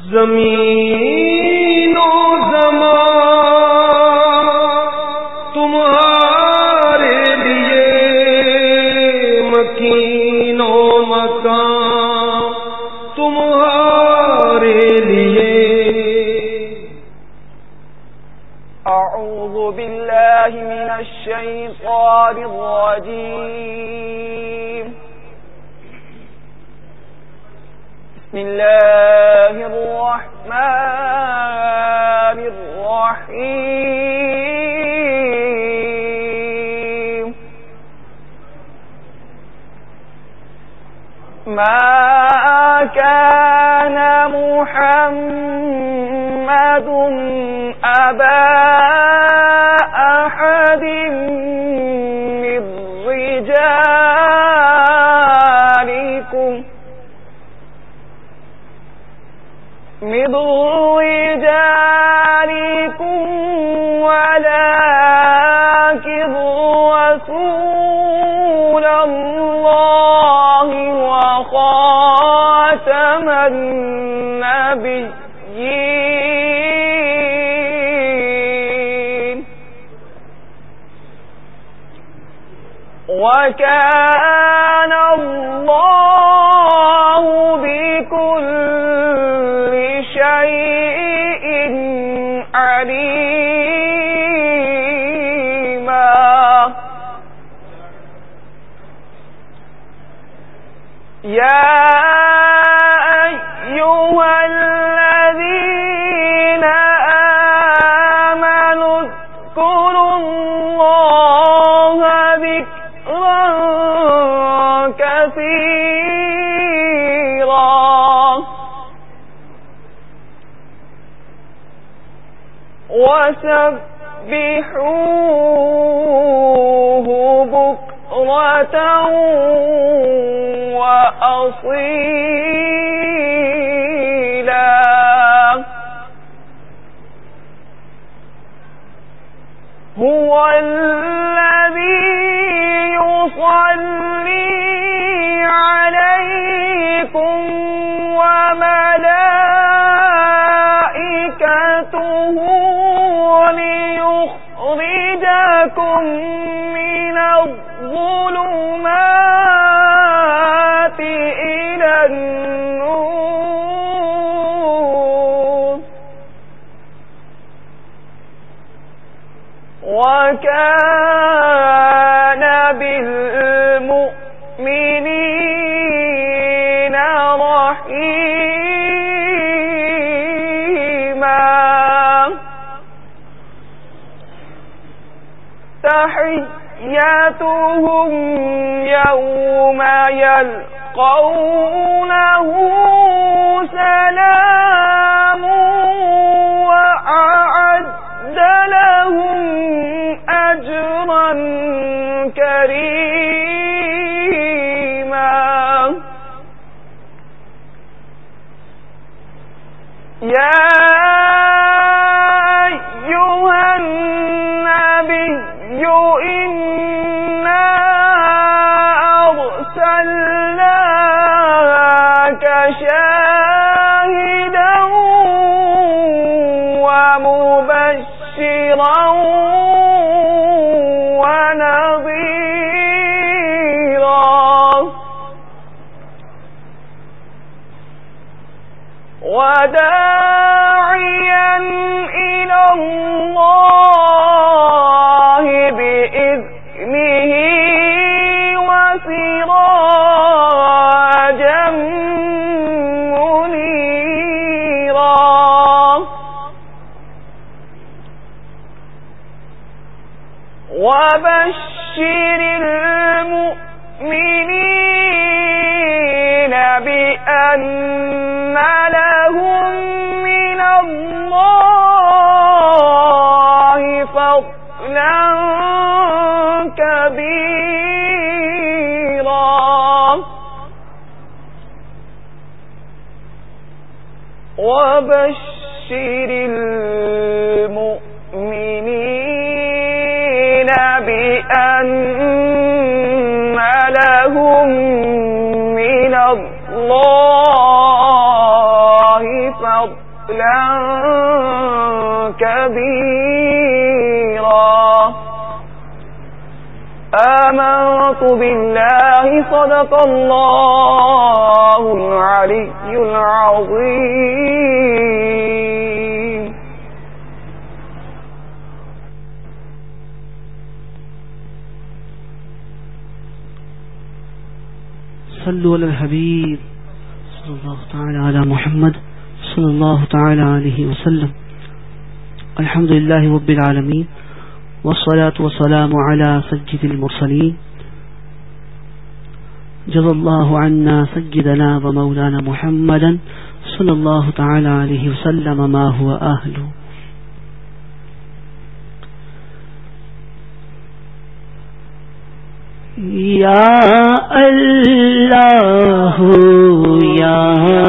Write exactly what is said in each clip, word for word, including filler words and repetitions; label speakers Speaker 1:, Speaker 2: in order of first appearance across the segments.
Speaker 1: زمین و زمان تمہارے لیے، مکین و مکان تمہارے لیے۔
Speaker 2: اعوذ باللہ من الشیطان الرجیم، بسم اللہ الرحمن الرحیم۔ ما كان محمد أبا أحد من رجالكم من رجالكم ولكن رسول الله وخاتم النبيين، وكان الله بكل شيء عليما۔ يا أيها الذين آمنوا اذكروا الله ذكرا كثيرا وسبحوه بكرة وأصيلا۔ هو الذي يصلي عليكم وملائكته ليخرجكم من الظلمات إلى النور، وكان بالمؤمنين رحيما۔ تحيتهم يوم يلقونه سلام وأعد لهم أجرا كريما۔ يا أيها النبي إنا أرسلناك شاهدا ومبشرا ونذيرا وداعيا إلى الله بإذنه وسراجا منيرا، وبشر المؤمنين بأن لهم من الله فضلا كبيرا، وبشر المؤمنين بأن لهم من الله فضلا فضلا كبيرا آمنت بالله صدق الله العلي العظيم.
Speaker 3: صلوا على الحبيب صلى الله تعالى على محمد صلى الله تعالى عليه وسلم. الحمد لله رب العالمين والصلاة والسلام على سيد المرسلين. جزا الله عنا سيدنا ومولانا محمدا صلى الله تعالى عليه وسلم ما هو أهله. یا اللہ یا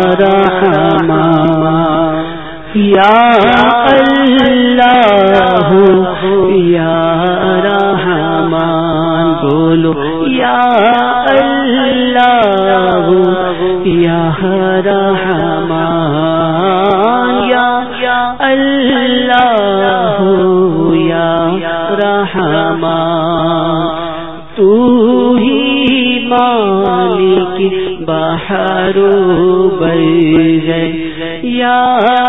Speaker 3: رحمان یا اللہ یا رحمان بولو یا اللہ یا رحمان یا اللہ یا رحمان تو ہی مالک بحر و بر ہے یا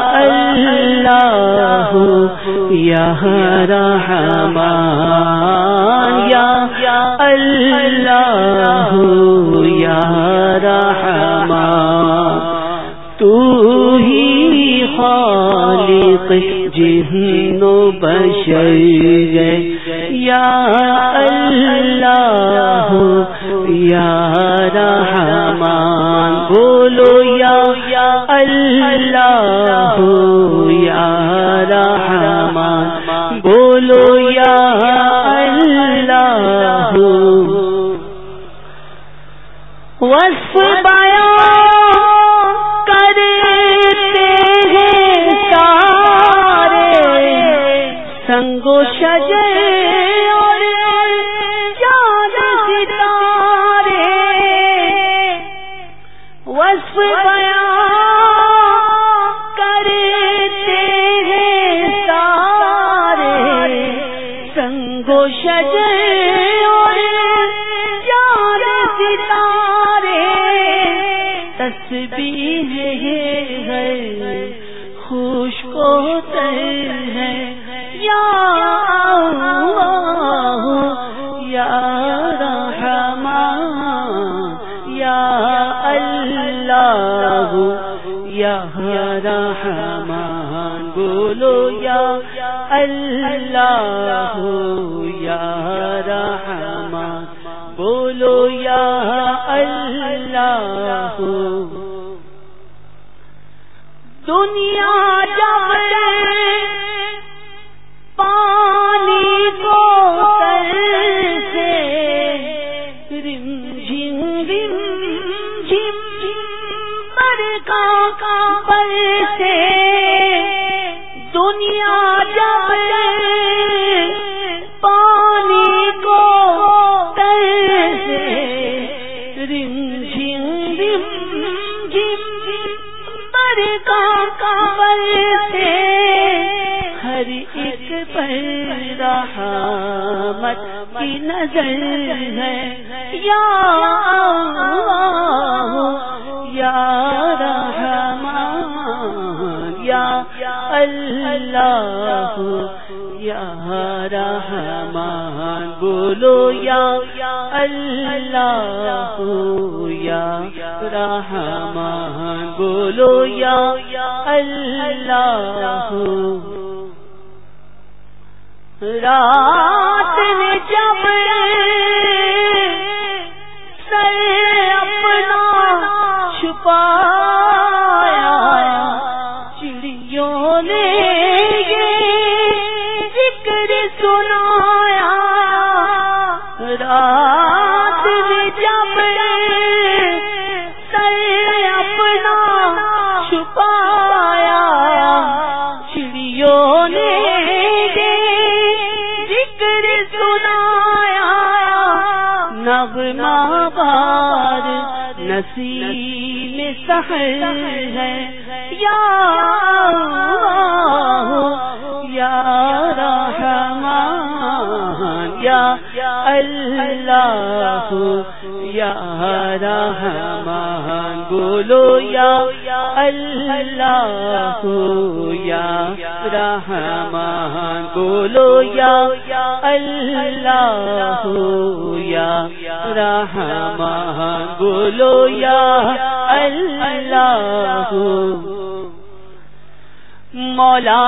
Speaker 3: اللہ یا رحمان یا اللہ یا رحمان تو ہی خالق جن و بشر ہے یا اللہ یا رحمان بولو یا اللہ یا رحمان بولو یا اللہ. وصف بیان کرتے ہیں سارے سنگ و شجر اور چاند ستارے. وصف بیان کرتے ہیں سارے سنگ و شجر اور چاند ستارے. تسبیح ہے خشک و تر ہے یا اللہ یا رحمان یا اللہ یا رحمان بولو یا اللہ یا رحمان بولو یا اللہ. دنیا جب پانی کو تر سے رم جھم رم جھم برکا کا پر سے. دنیا جب پانی کو تر سے رم جھم رم جھم برکا کا پر سے. ہر ایک پر رحمت کی نظر ہے یا اللہ یا رحمان یا اللہ یا رحمان بولو یا اللہ یا رحمان بولو یا اللہ. رات نے جب سر اپنا چھپایا چڑیوں نے یہ ذکر سنایا. رات نے جب سر اپنا چھپایا چڑیوں نے نغمہ بار نسیم سحر ہے یا اللہ یا رحمان بولو یا اللہ یا رحمان بولو یا اللہ یا رحمان بولو یا اللہ مولا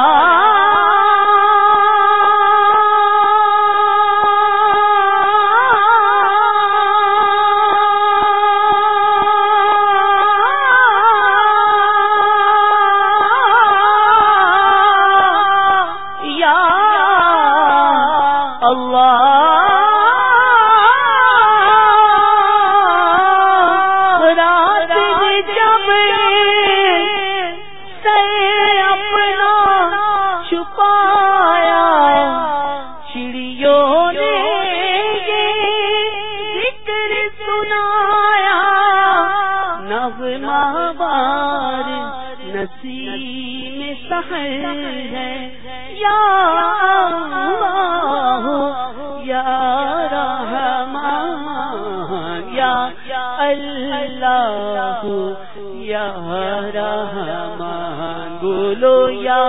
Speaker 3: رحمان بولو یا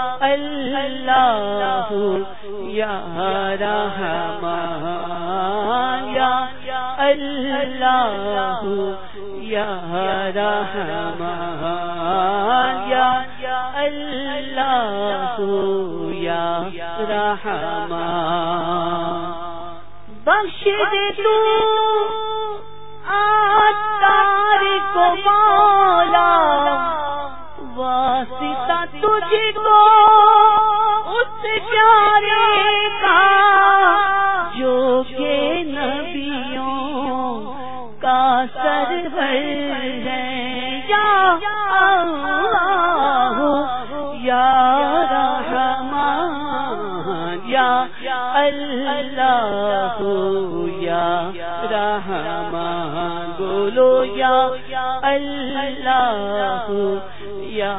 Speaker 3: اللہ یا رحمان یا اللہ یا رحمان یا اللہ یا رحمان بخش دے تو آتار کو مولا واسطہ تجھ کو اس پیارے کا جو کہ نبیوں کا سرور ہے یا اللہ یا رحمان یا اللہ یا رحمان بولو یا اللہ یا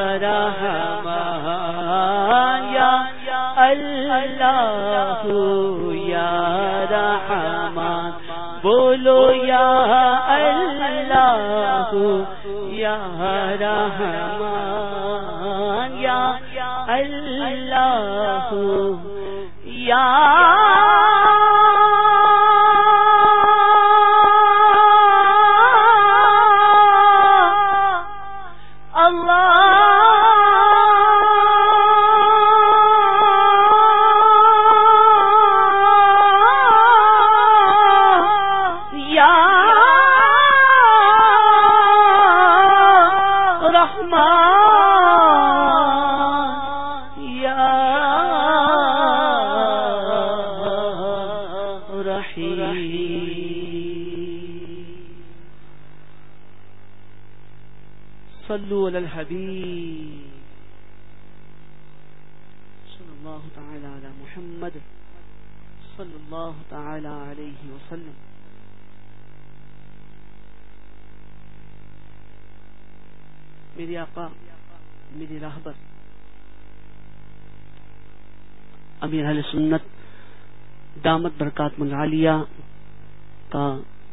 Speaker 3: رحمان یا اللہ یا رحمان بولو یا اللہ یا رحمان یا اللہ یا صلو علی الحبیب صلی اللہ تعالی علی محمد صلی اللہ تعالی علیہ وسلم. میری آقا میری راہبر امیر اہل سنت دامت برکات العالیہ کا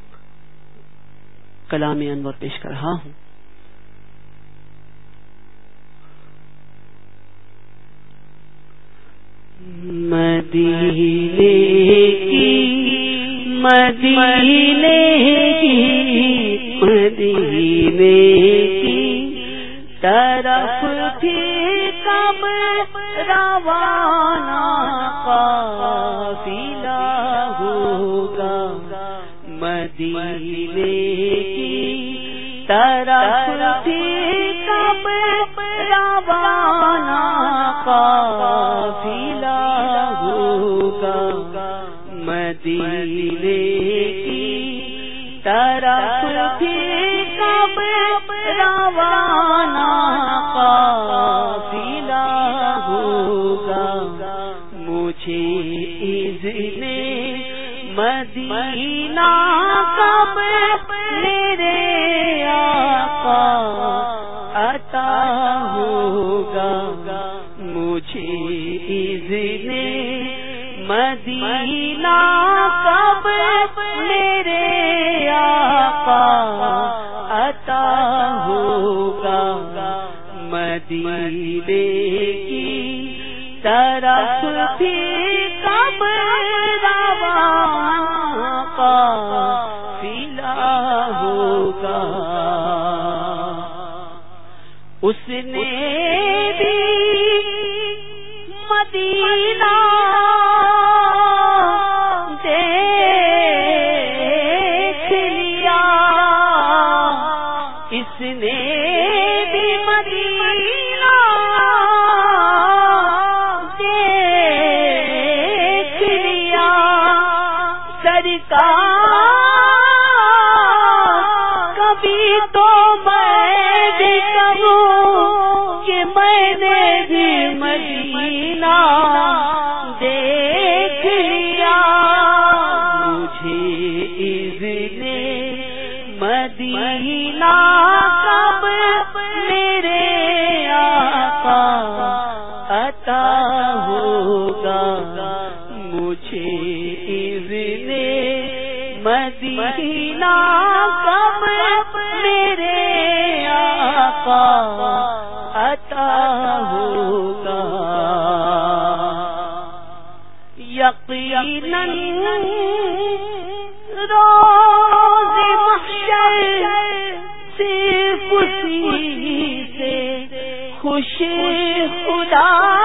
Speaker 3: کلام انور پیش کر رہا ہوں. مدینے کی مدینے کی مدینے کی طرف تھی کب روانہ قافلہ ہوگا. مدینے کی طرف تھی کب روانہ قافلہ ہوگا. مدینے کی طرف تھی کب روانہ قافلہ ہوگا. مجھے اذن مدینہ کب میرے آقا عطا ہوگا. مجھے اذن مدینہ کب مدینے کی طرف بھی کب روانہ قافلہ ہوگا. اس نے بھی مدینہ دیکھ لیا, اس نے بھی مدینہ دیکھ لیا. سرکار کبھی تو میں بھی کہوں کہ میں نے بھی مدینہ دیکھ لیا. مجھے اذن مدینہ کب میرے آقا عطا ہوگا. مجھے اذن مدینہ کب میرے آقا عطا ہوگا. یقیناً روز محشر صرف اسی سے خوش خدا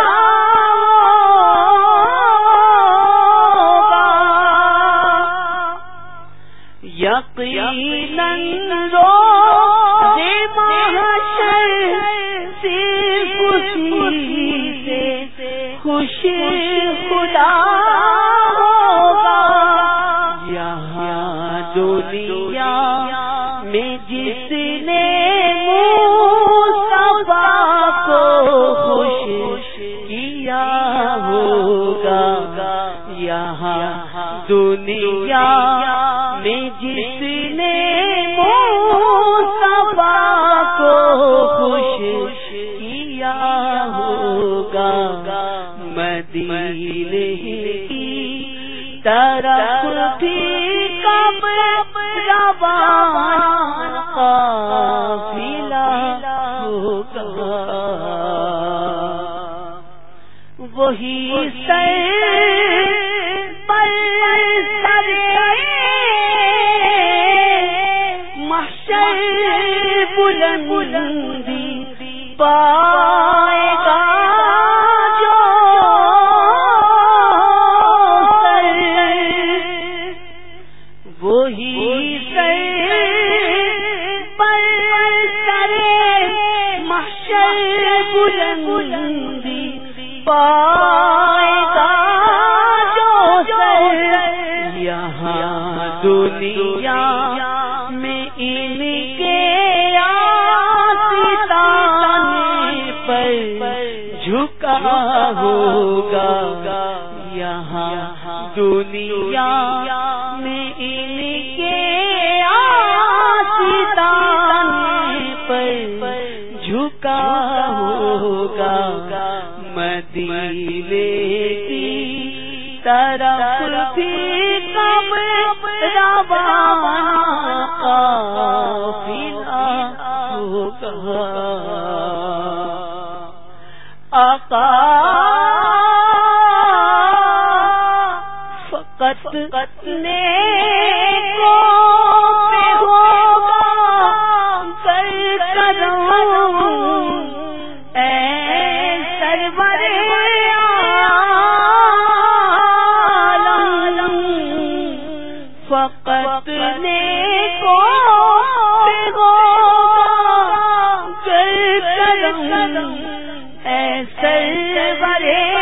Speaker 3: ہوگا. یقیناً روز محشر صرف اسی سے خوش خدا ہوگا. یہاں دنیا میں جس نے مصطفیٰ کو خوش کیا ہوگا. یہاں دنیا میں جس نے مصطفیٰ کو خوش کیا ہوگا. مدینے کی طرف بھی کب روانہ قافلہ ہوگا. وہی سر پر سرے محشر بلندی پائے گا. جو سر وہی سر پر سرے محشر بلندی پائے گا. جو سر یہاں دنیا میں ان کے آستانے پر جھکا ہوگا. یہاں دنیا میں ان کے آستانے پر جھکا ہوگا. مدینے کی طرف بھی کب روانہ قافلہ ہوگا. آقا فقط نیکوں پہ ہوگا کر کرم اے سرور عالم. فقط نیکوں پہ ہوگا کر کرم اے سرور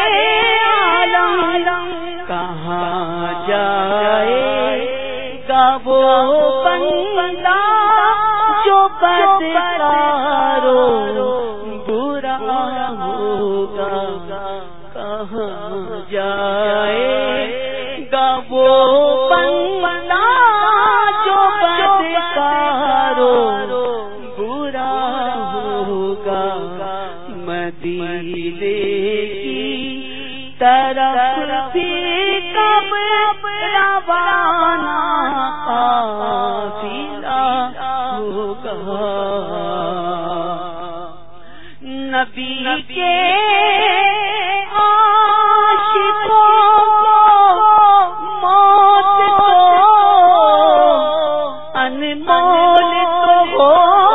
Speaker 3: عالم. کہاں جائے گا وہ بندہ جو بدکارو برا ہوگا. کہاں جائے گا وہ بندہ جو بدکارو برا ہوگا. مدینے کی طرف بھی کب روانہ قافلہ ہوگا. نبی کے عاشقوں کو موت تو انمول تو ہو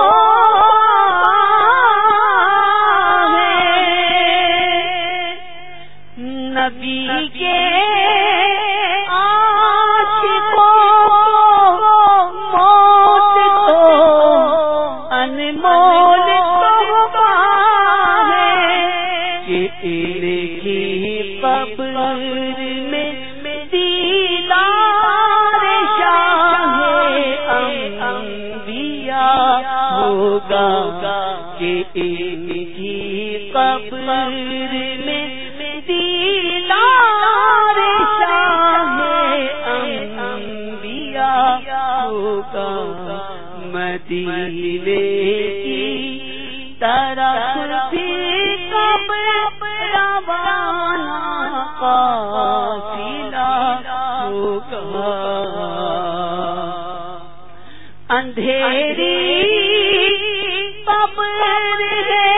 Speaker 3: نبی کے عاشقوں کو موت تو انمول تو ہے کہ ان کی قبر میں دیدار شاہ انبیاء ہوگا کہ ان کی قبر میں دیدار شاہ انبیاء ہوگا مدینے کی طرف بھی کب روانہ قافلہ ہوگا اندھیری قبر ہے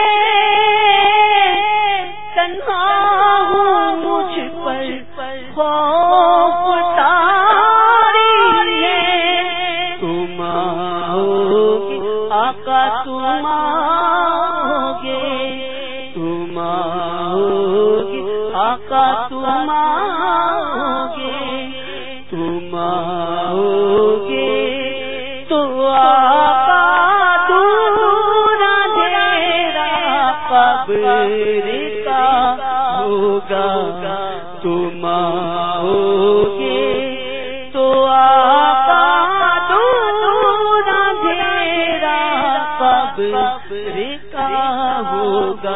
Speaker 3: تنہا ہوں مجھ پر خوف تاری ہے تم آؤگے آقا تم آؤگے تم آؤگے آقا تم آؤگے تم آؤگے تو آقا دور اندھیرا قبر کا ہوگا تم آؤگے تو آقا دور اندھیرا قبر کا ہوگا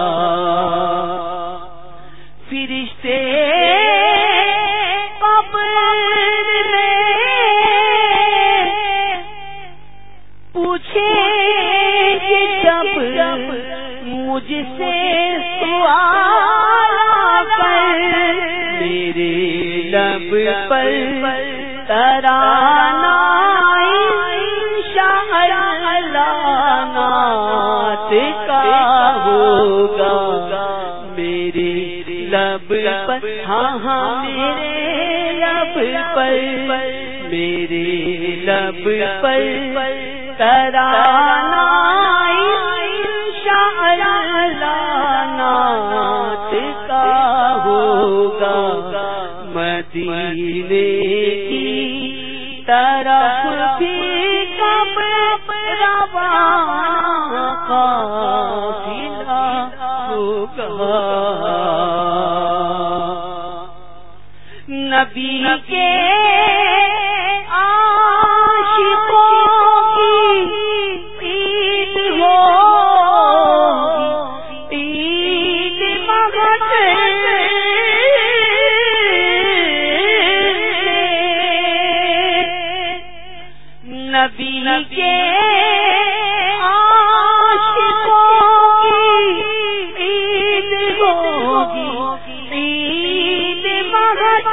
Speaker 3: فرشتے قبر میں پوچھیں کہ جب مجھ سے سوال کر میرے لب پر ترانہ انشاءاللہ نعت کا ہوگا میرے لب پر ہاں ہاں میرے لب پر میرے لب پر ترانہ انشاءاللہ نعت کا ہوگا مدینے کی طرف بھی کب روانہ قافلہ ہوگا نبی کے عاشقوں کی عید ہوگی عید مغرب نبی کے عاشقوں کی عید ہوگی عید مغرب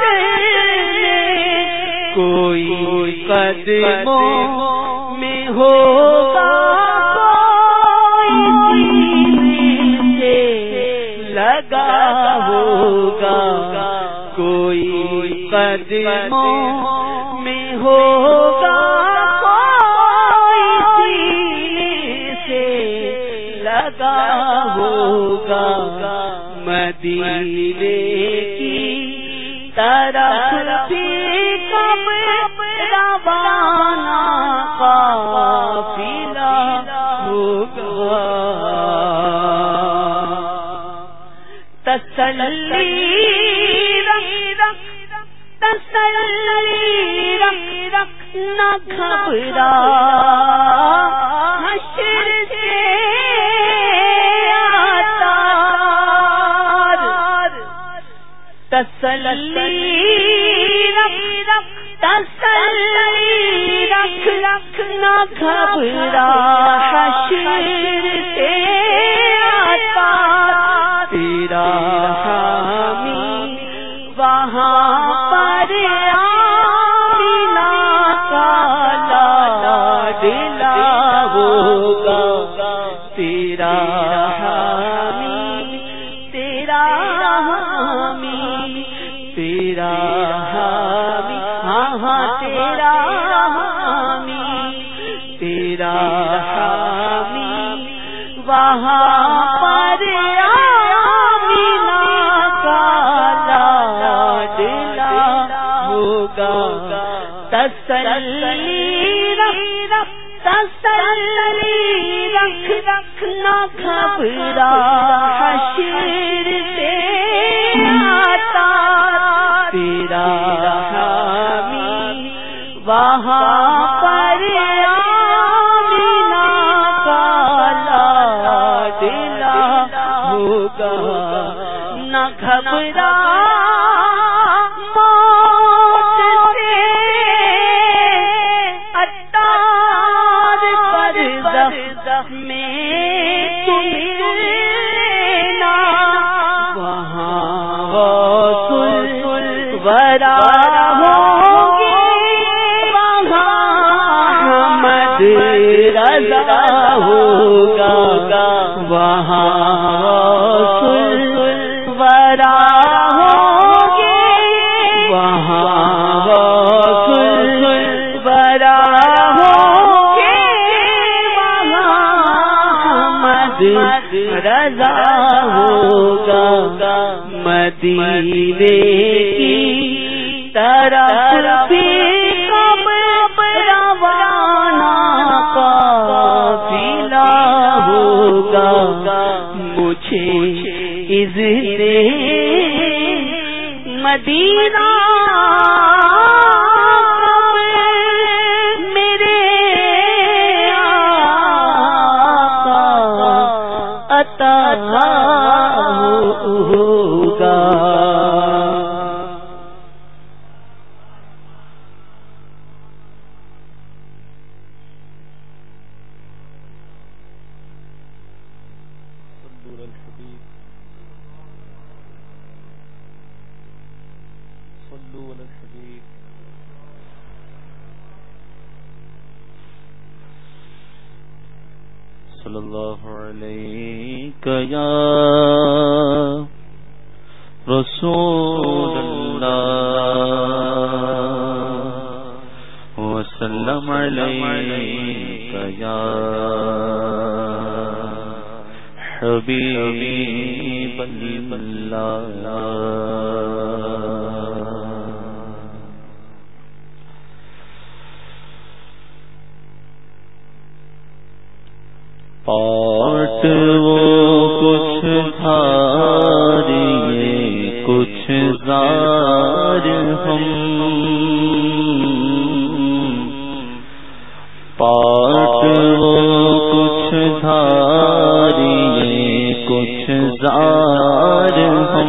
Speaker 3: کوئی قدموں میں ہوگا کوئی سے لگا ہوگا کوئی قدموں میں ہوگا کوئی سے لگا ہوگا مدینے کی طرف بھی کب روانہ قافلہ ہوگا تسلی رکھ تسلی رکھ رکھ نہ گھبرا حشر سے تسلی رکھ رکھ تسلی رکھ رکھ نہ گھبرا حشر سے آتا تیرا حامی وہاں پر آمینہ کا لاڈلا ہوگا تیرا وہاں پر آمینہ کا لاڈلا ہوگا. تسلی رکھ تسلی رکھ رکھنا گھبرا حشر سے آتا تیرا حامی وہاں پر آمینہ کا لاڈلا ہوگا. نہ گھبرا رضا ہوگا. وہاں ورا ہوگی وہاں ورا ہوگی وہاں مد رضا ہوگا. مدینے کی طرف اذن مدینہ میرے آقا عطا ہوگا.
Speaker 4: صلی اللہ علیہ یا رسول اللہ وسلم علیک یا حبیب اللہ. پاٹ وہ کچھ دھاریے کچھ زار ہم پاٹ وہ کچھ دھاریے کچھ زار ہم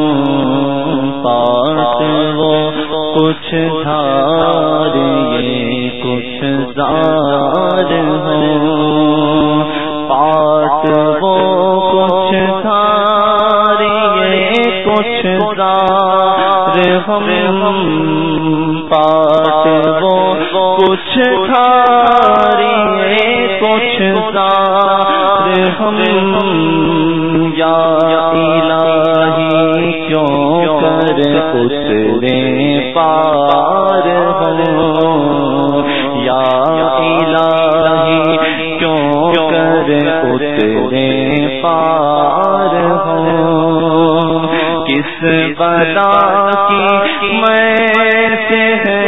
Speaker 4: پاٹ وہ کچھ دھاریے کچھ زار ہم پاٹ وہ کچھ دھاریے کچھ زار ہم پاٹ وہ کچھ دھاریے کچھ زار ہم یا الہی کیوں کر اترے پار ہم یا الہی کیوں کر اترے پار ہم کس بلا کی میں سے ہے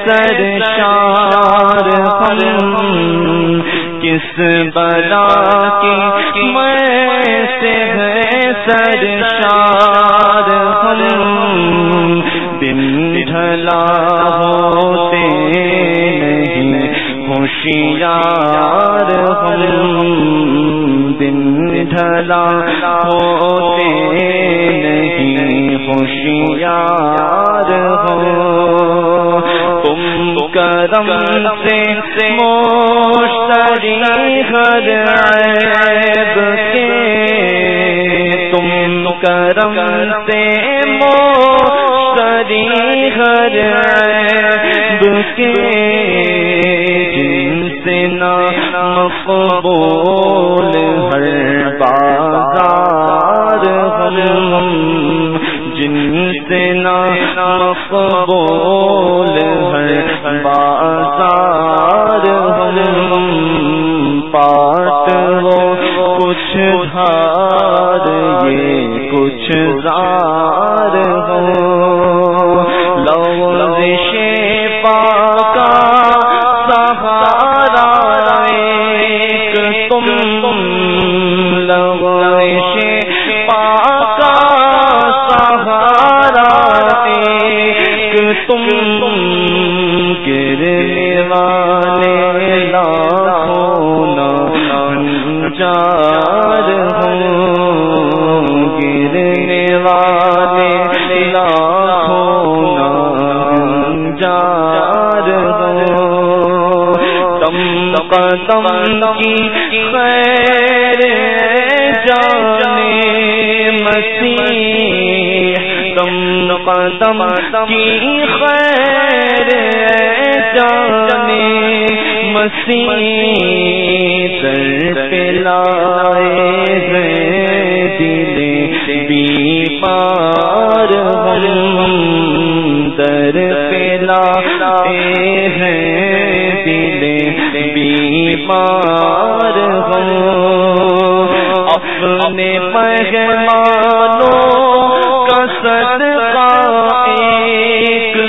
Speaker 4: سرشار ہم کس بلا کی میں سے ہے سرشار ہم دن ڈھلا ہوتے نہیں ہوشیار ہم دن ڈھلا ہوتے نہیں ہوشیار ہم تم کرم سے مشتری ہر عیب کے تم کرم سے مشتری ہر عیب کے جن سے نہ مقبول ہر بازار ہم جن سے نہ مقبول ہر بازار ہم پاٹ وہ کچھ زار یہ کچھ زار ہو لوزش پاک سہارا ایک تم لوزش پاک سہارا ایک تم گرنے والے لاکھوں ناچار ہوں گرنے والے لاکھوں ناچار ہوں تم قدم کی خیر جانے مسیح تم قدم کی خیر جانے مسیح سر پہ لائے ہیں دل بیمار ہم در پہ لائے ہیں دل بیمار ہم اپنے مہمانوں کا صدقہ ایک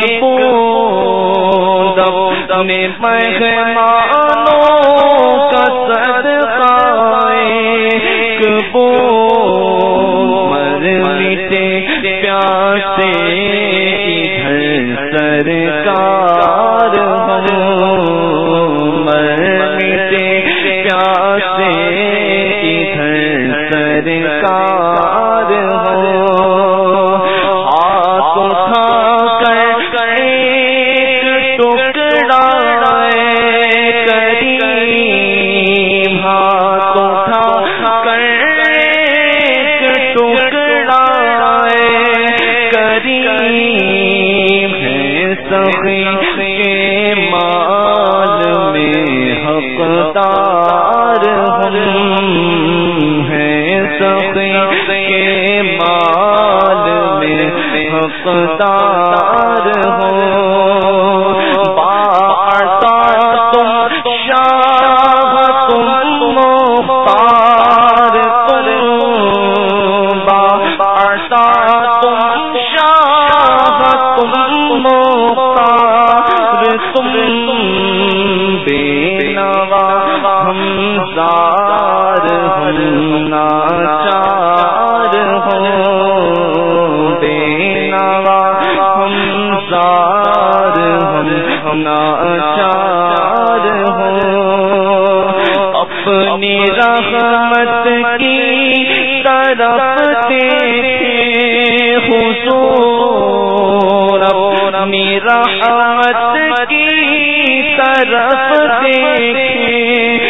Speaker 4: بوند اپنے مہمانوں کا صدقہ ایک بوند مر مٹے پیاسے ادھر سرکار ہوں مر مٹے پیاسے ادھر سرکار ہوں ہاتھ اٹھا کر ایک ٹکڑا کریم ہاتھ اٹھا کر ایک ٹکڑا کریم ہے سخی کے مال میں حقدار ہم ہے سخی کے مال میں حقدار ہوں باعطا تم شاہ تم مختار تم باعطا تم شاہ تم مختار تم بے نوا ہم زار ہم ناچار ہوں بے نوا ہم زار ہم ناچار ہوں اپنی رحمت کی طرف دیکھے حضور اپنی رحمت کی طرف دیکھے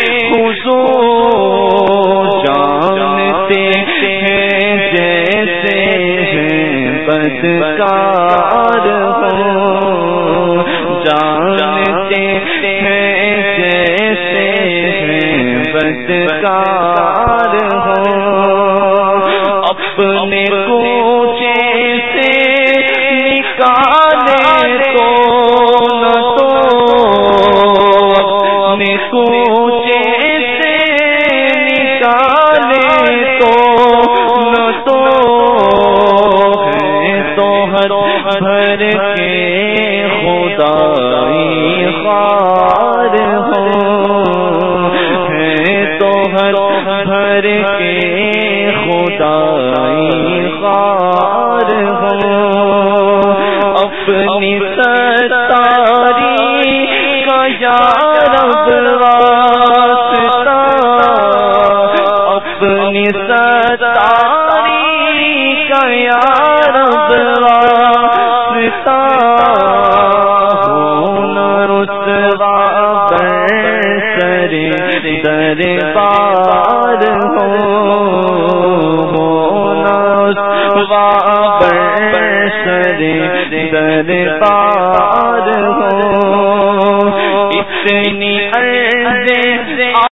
Speaker 4: حضور جانتے ہیں جیسے ہیں بدکار ہوں جانتے ہیں جیسے ہیں بدکار ہوں اپنے کوچے سے نکالے تو نہ تو اپنے کوچے سے نکالے تو نہ تو ہے تو ہر بھر کے خدائی خوار ہوں ہے تو ہر بھر کے خدائی خوار ہوں اپنی ستاری کا یا رب واسطہ اپنی ستاری کا یا رب واسطہ ہونا رسوا برسر دربار ہونا رسوا برسر دربار ہو اتنی عرض